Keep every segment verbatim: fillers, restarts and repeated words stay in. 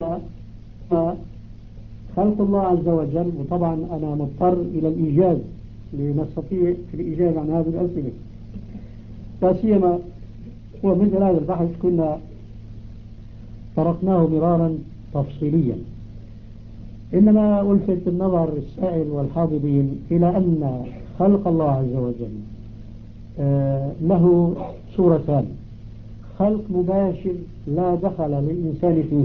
خلق الله عز وجل، وطبعا أنا مضطر إلى الإيجاز لنستطيع في الإجابة عن هذه الأسئلة، لا سيما ومثل هذا البحث كنا طرقناه مرارا تفصيليا. إنما ألفت النظر السائل والحاضرين إلى أن خلق الله عز وجل له صورتان: خلق مباشر لا دخل للإنسان فيه،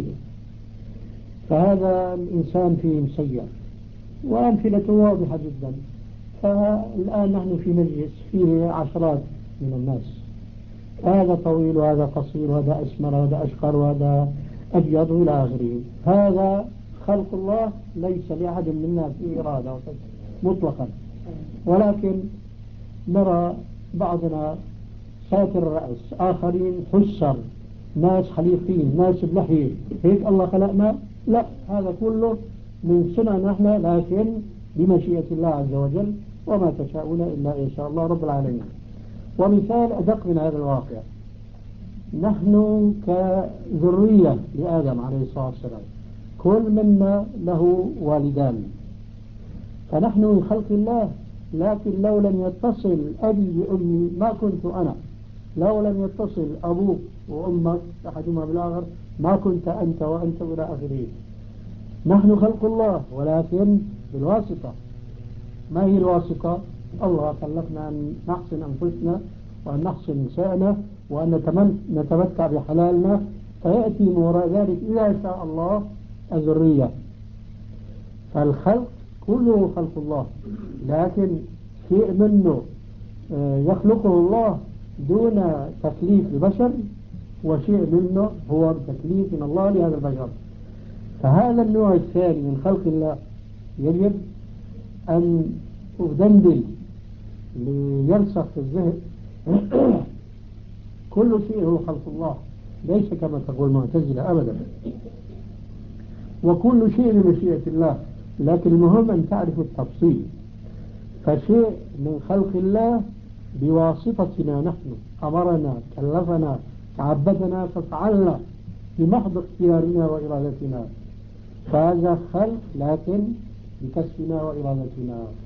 فهذا الإنسان فيه مسير وأمثلته واضحة جدا. فالآن نحن في مجلس فيه عشرات من الناس، هذا طويل وهذا قصير وهذا أسمر وهذا أشقر وهذا أبيض إلى آخره. هذا خلق الله ليس لأحد منا فيه إرادة مطلقا، ولكن نرى بعضنا ساتر الرأس، آخرين حسر، ناس حليقين، ناس بلحية، هيك الله خلقنا؟ لا، هذا كله من سنن نحن، لكن بمشيئة الله عز وجل، وما تشاءون إلا إن شاء الله رب العالمين. ومثال أدق من هذا الواقع: نحن كذرية لآدم عليه الصلاة والسلام كل منا له والدان، فنحن من خلق الله، لكن لو لم يتصل أبي بأمي ما كنت أنا، لو لم يتصل أبوك وأمك أحدهما بالآخر ما كنت أنت وأنت إلى آخره. نحن خلق الله ولكن بالواسطة. ما هي الواسطة؟ الله خلقنا أن نحسن أنفسنا وأن نحسن نسائنا وأن نتمتع بحلالنا، فيأتي من وراء ذلك إذا شاء الله الذرية. فالخلق كله خلق الله، لكن شيء منه يخلقه الله دون تكليف البشر، وشيء منه هو تكليف من الله لهذا البشر. فهذا النوع الثاني من خلق الله يجب أن أدندن ليرسخ في الذهن. كل شيء هو خلق الله، ليس كما تقول المعتزلة أبدا، وكل شيء بمشيئة الله، لكن المهم أن تعرف التفصيل. فشيء من خلق الله بواسطتنا نحن، أمرنا، كلفنا، تعبدنا، ففعلنا بمحض اختيارنا وإرادتنا، فهذا خلق لكن بكسبنا وإرادتنا.